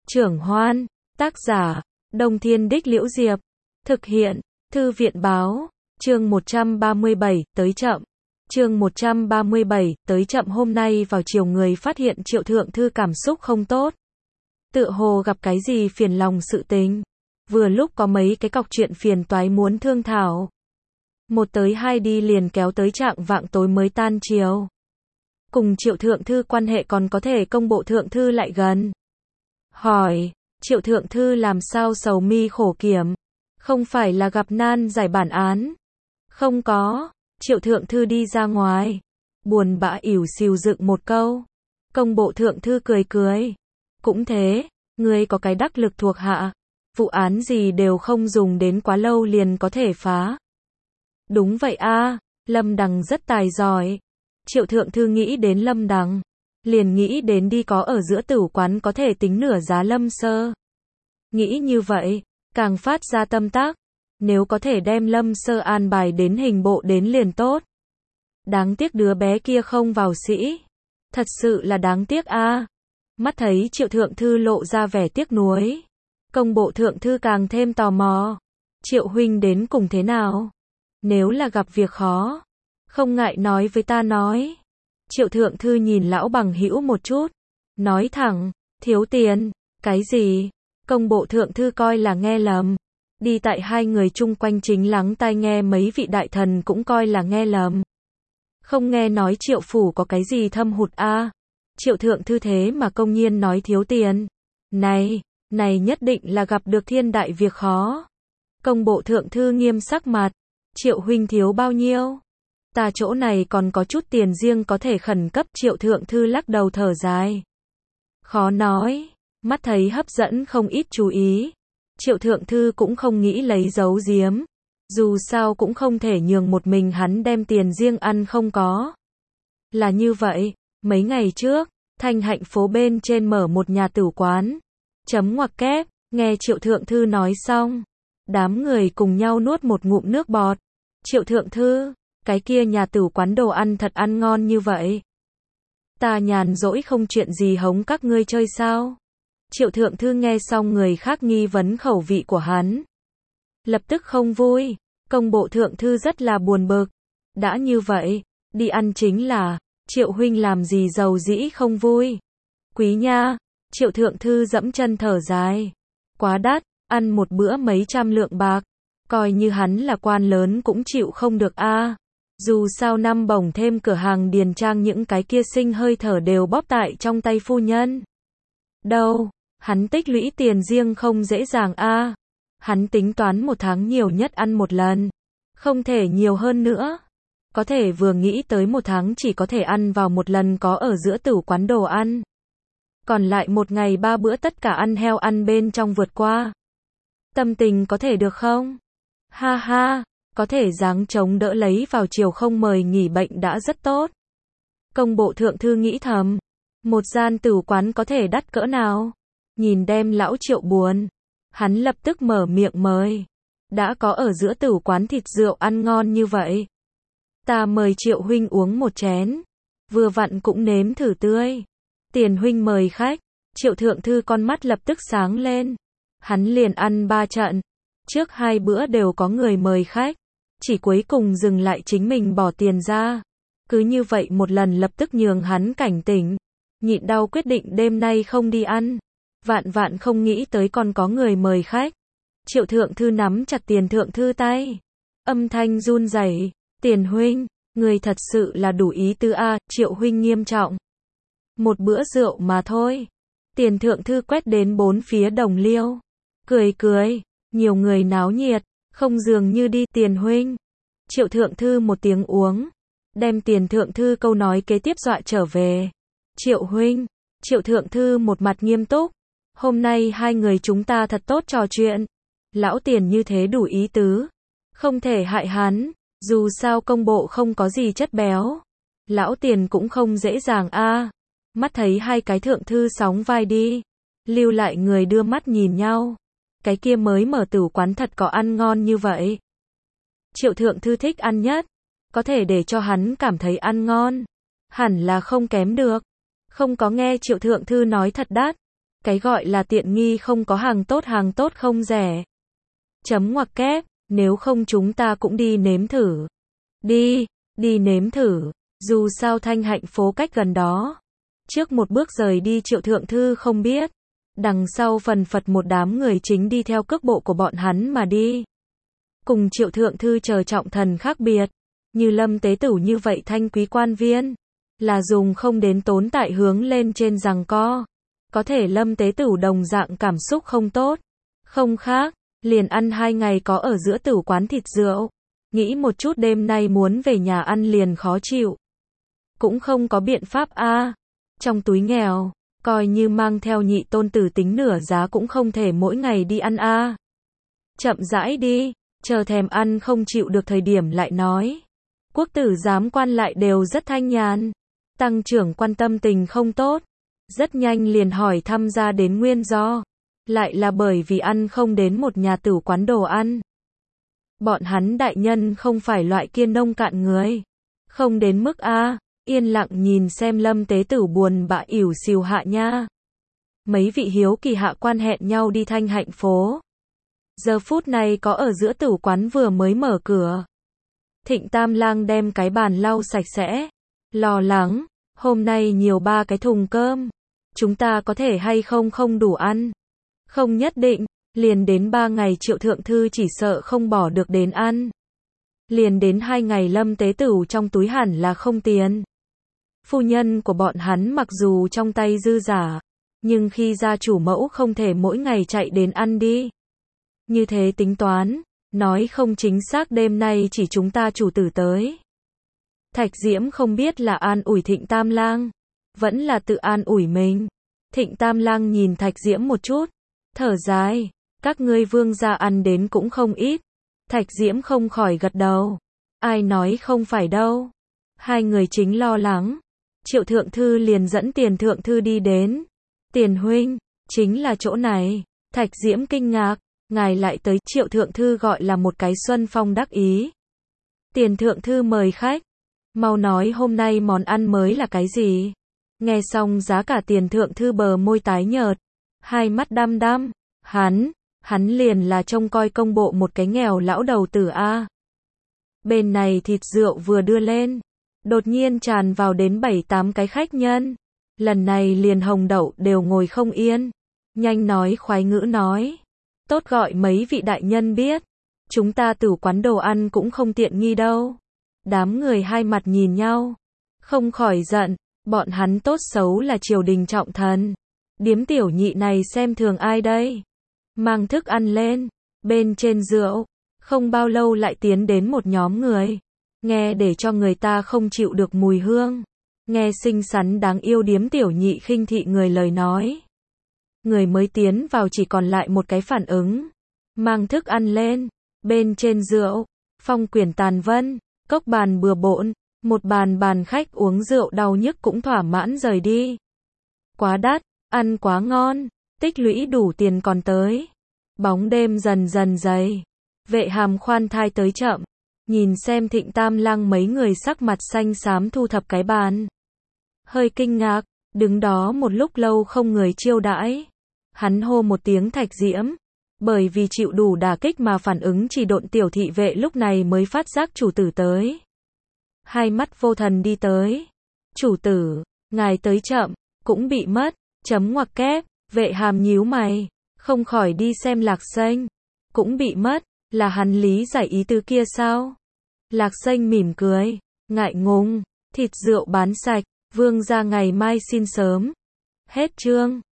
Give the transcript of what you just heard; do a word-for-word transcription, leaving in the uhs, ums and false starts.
Trưởng Hoan, tác giả, Đông Thiên Đích Liễu Diệp, thực hiện, Thư viện Báo, chương một trăm ba mươi bảy, tới chậm. Chương một trăm ba mươi bảy, tới chậm. Hôm nay vào chiều người phát hiện Triệu Thượng Thư cảm xúc không tốt. Tựa hồ gặp cái gì phiền lòng sự tình. Vừa lúc có mấy cái cọc chuyện phiền toái muốn thương thảo. Một tới hai đi liền kéo tới trạng vạng tối mới tan chiều. Cùng Triệu Thượng Thư quan hệ còn có thể công bộ Thượng Thư lại gần. Hỏi, Triệu Thượng Thư làm sao sầu mi khổ kiểm? Không phải là gặp nan giải bản án? Không có. Triệu Thượng Thư đi ra ngoài. Buồn bã ỉu xìu dựng một câu. Công bộ Thượng Thư cười cười. Cũng thế, ngươi có cái đắc lực thuộc hạ. Vụ án gì đều không dùng đến quá lâu liền có thể phá. Đúng vậy a, Lâm Đằng rất tài giỏi. Triệu Thượng Thư nghĩ đến Lâm Đằng. Liền nghĩ đến đi có ở giữa tửu quán có thể tính nửa giá Lâm Sơ. Nghĩ như vậy, càng phát ra tâm tác. Nếu có thể đem Lâm Sơ an bài đến hình bộ đến liền tốt. Đáng tiếc đứa bé kia không vào sĩ. Thật sự là đáng tiếc a. Mắt thấy Triệu Thượng Thư lộ ra vẻ tiếc nuối. Công bộ Thượng Thư càng thêm tò mò. Triệu huynh đến cùng thế nào? Nếu là gặp việc khó, không ngại nói với ta nói. Triệu Thượng Thư nhìn lão bằng hữu một chút. Nói thẳng, thiếu tiền. Cái gì? Công bộ Thượng Thư coi là nghe lầm. Đi tại hai người chung quanh chính lắng tai nghe mấy vị đại thần cũng coi là nghe lầm. Không nghe nói Triệu phủ có cái gì thâm hụt a. À? Triệu Thượng Thư thế mà công nhiên nói thiếu tiền. Này, này nhất định là gặp được thiên đại việc khó. Công bộ Thượng Thư nghiêm sắc mặt. Triệu huynh thiếu bao nhiêu? Ta chỗ này còn có chút tiền riêng có thể khẩn cấp. Triệu Thượng Thư lắc đầu thở dài. Khó nói. Mắt thấy hấp dẫn không ít chú ý. Triệu Thượng Thư cũng không nghĩ lấy giấu giếm. Dù sao cũng không thể nhường một mình hắn đem tiền riêng ăn không có. Là như vậy, mấy ngày trước, Thanh Hạnh phố bên trên mở một nhà tử quán. Chấm ngoặc kép, nghe Triệu Thượng Thư nói xong. Đám người cùng nhau nuốt một ngụm nước bọt. Triệu Thượng Thư, cái kia nhà tử quán đồ ăn thật ăn ngon như vậy. Ta nhàn rỗi không chuyện gì hống các ngươi chơi sao? Triệu Thượng Thư nghe xong người khác nghi vấn khẩu vị của hắn. Lập tức không vui. Công bộ Thượng Thư rất là buồn bực. Đã như vậy, đi ăn chính là, Triệu huynh làm gì giàu dĩ không vui. Quý nha. Triệu Thượng Thư dẫm chân thở dài. Quá đắt, ăn một bữa mấy trăm lượng bạc. Coi như hắn là quan lớn cũng chịu không được a. À. Dù sao năm bổng thêm cửa hàng điền trang những cái kia sinh hơi thở đều bóp tại trong tay phu nhân. Đâu, hắn tích lũy tiền riêng không dễ dàng a. À. Hắn tính toán một tháng nhiều nhất ăn một lần. Không thể nhiều hơn nữa. Có thể vừa nghĩ tới một tháng chỉ có thể ăn vào một lần có ở giữa tử quán đồ ăn. Còn lại một ngày ba bữa tất cả ăn heo ăn bên trong vượt qua. Tâm tình có thể được không? Ha ha, có thể giáng chống đỡ lấy vào chiều không mời nghỉ bệnh đã rất tốt. Công bộ Thượng Thư nghĩ thầm. Một gian tử quán có thể đắt cỡ nào? Nhìn đem lão Triệu buồn. Hắn lập tức mở miệng mời. Đã có ở giữa tử quán thịt rượu ăn ngon như vậy. Ta mời Triệu huynh uống một chén. Vừa vặn cũng nếm thử tươi. Tiền huynh mời khách. Triệu Thượng Thư con mắt lập tức sáng lên. Hắn liền ăn ba trận. Trước hai bữa đều có người mời khách. Chỉ cuối cùng dừng lại chính mình bỏ tiền ra. Cứ như vậy một lần lập tức nhường hắn cảnh tỉnh. Nhịn đau quyết định đêm nay không đi ăn. Vạn vạn không nghĩ tới còn có người mời khách. Triệu Thượng Thư nắm chặt Tiền Thượng Thư tay. Âm thanh run rẩy. Tiền huynh, người thật sự là đủ ý tứ a. Triệu huynh nghiêm trọng. Một bữa rượu mà thôi. Tiền Thượng Thư quét đến bốn phía đồng liêu. Cười cười. Nhiều người náo nhiệt. Không dường như đi. Tiền huynh. Triệu Thượng Thư một tiếng uống. Đem Tiền Thượng Thư câu nói kế tiếp dọa trở về. Triệu huynh. Triệu Thượng Thư một mặt nghiêm túc. Hôm nay hai người chúng ta thật tốt trò chuyện. Lão Tiền như thế đủ ý tứ. Không thể hại hắn. Dù sao công bộ không có gì chất béo. Lão Tiền cũng không dễ dàng a. À. Mắt thấy hai cái Thượng Thư sóng vai đi. Lưu lại người đưa mắt nhìn nhau. Cái kia mới mở tử quán thật có ăn ngon như vậy. Triệu Thượng Thư thích ăn nhất. Có thể để cho hắn cảm thấy ăn ngon. Hẳn là không kém được. Không có nghe Triệu Thượng Thư nói thật đắt. Cái gọi là tiện nghi không có hàng tốt, hàng tốt không rẻ. Chấm ngoặc kép, nếu không chúng ta cũng đi nếm thử. Đi, đi nếm thử, dù sao Thanh Hạnh phố cách gần đó. Trước một bước rời đi Triệu Thượng Thư không biết, đằng sau phần phật một đám người chính đi theo cước bộ của bọn hắn mà đi. Cùng Triệu Thượng Thư chờ trọng thần khác biệt, như Lâm Tế Tửu như vậy thanh quý quan viên, là dùng không đến tốn tại hướng lên trên giằng co. Có thể Lâm Tế Tửu đồng dạng cảm xúc không tốt, không khác, liền ăn hai ngày có ở giữa tử quán thịt rượu. Nghĩ một chút đêm nay muốn về nhà ăn liền khó chịu. Cũng không có biện pháp a à. Trong túi nghèo, coi như mang theo nhị tôn tử tính nửa giá cũng không thể mỗi ngày đi ăn a à. Chậm rãi đi, chờ thèm ăn không chịu được thời điểm lại nói. Quốc tử giám quan lại đều rất thanh nhàn. Tăng trưởng quan tâm tình không tốt, rất nhanh liền hỏi thăm ra đến nguyên do. Lại là bởi vì ăn không đến một nhà tử quán đồ ăn. Bọn hắn đại nhân không phải loại kiên nông cạn người. Không đến mức a yên lặng nhìn xem Lâm Tế Tửu buồn bã ỉu xìu hạ nha. Mấy vị hiếu kỳ hạ quan hẹn nhau đi Thanh Hạnh phố. Giờ phút này có ở giữa tử quán vừa mới mở cửa. Thịnh Tam Lang đem cái bàn lau sạch sẽ. Lo lắng, hôm nay nhiều ba cái thùng cơm. Chúng ta có thể hay không không đủ ăn. Không nhất định, liền đến ba ngày Triệu Thượng Thư chỉ sợ không bỏ được đến ăn. Liền đến hai ngày Lâm Tế Tửu trong túi hẳn là không tiền. Phu nhân của bọn hắn mặc dù trong tay dư giả, nhưng khi gia chủ mẫu không thể mỗi ngày chạy đến ăn đi. Như thế tính toán, nói không chính xác đêm nay chỉ chúng ta chủ tử tới. Thạch Diễm không biết là an ủi Thịnh Tam Lang, vẫn là tự an ủi mình. Thịnh Tam Lang nhìn Thạch Diễm một chút, thở dài, các ngươi vương gia ăn đến cũng không ít. Thạch Diễm không khỏi gật đầu. Ai nói không phải đâu. Hai người chính lo lắng. Triệu Thượng Thư liền dẫn Tiền Thượng Thư đi đến. Tiền huynh, chính là chỗ này. Thạch Diễm kinh ngạc, ngài lại tới. Triệu Thượng Thư gọi là một cái xuân phong đắc ý. Tiền Thượng Thư mời khách. Mau nói hôm nay món ăn mới là cái gì? Nghe xong giá cả Tiền Thượng Thư bờ môi tái nhợt, hai mắt đăm đăm. Hắn, hắn liền là trông coi công bộ một cái nghèo lão đầu tử a. Bên này thịt rượu vừa đưa lên, đột nhiên tràn vào đến bảy tám cái khách nhân. Lần này liền Hồng Đậu đều ngồi không yên. Nhanh nói khoái ngữ nói. Tốt gọi mấy vị đại nhân biết. Chúng ta tử quán đồ ăn cũng không tiện nghi đâu. Đám người hai mặt nhìn nhau. Không khỏi giận. Bọn hắn tốt xấu là triều đình trọng thần. Điếm tiểu nhị này xem thường ai đây? Mang thức ăn lên. Bên trên rượu. Không bao lâu lại tiến đến một nhóm người. Nghe để cho người ta không chịu được mùi hương. Nghe xinh xắn đáng yêu điếm tiểu nhị khinh thị người lời nói. Người mới tiến vào chỉ còn lại một cái phản ứng. Mang thức ăn lên. Bên trên rượu. Phong quyển tàn vân. Cốc bàn bừa bộn. Một bàn bàn khách uống rượu đau nhức cũng thỏa mãn rời đi. Quá đắt. Ăn quá ngon. Tích lũy đủ tiền còn tới. Bóng đêm dần dần dày. Vệ Hàm khoan thai tới chậm. Nhìn xem Thịnh Tam Lang mấy người sắc mặt xanh xám thu thập cái bàn. Hơi kinh ngạc, đứng đó một lúc lâu không người chiêu đãi. Hắn hô một tiếng Thạch Diễm. Bởi vì chịu đủ đả kích mà phản ứng chỉ độn tiểu thị vệ lúc này mới phát giác chủ tử tới. Hai mắt vô thần đi tới. Chủ tử, ngài tới chậm, cũng bị mất. Chấm ngoặc kép, Vệ Hàm nhíu mày, không khỏi đi xem Lạc Xanh. Cũng bị mất, là hắn lý giải ý tứ kia sao? Lạc Xanh mỉm cười, ngại ngùng, thịt rượu bán sạch, vương gia ngày mai xin sớm. Hết chương.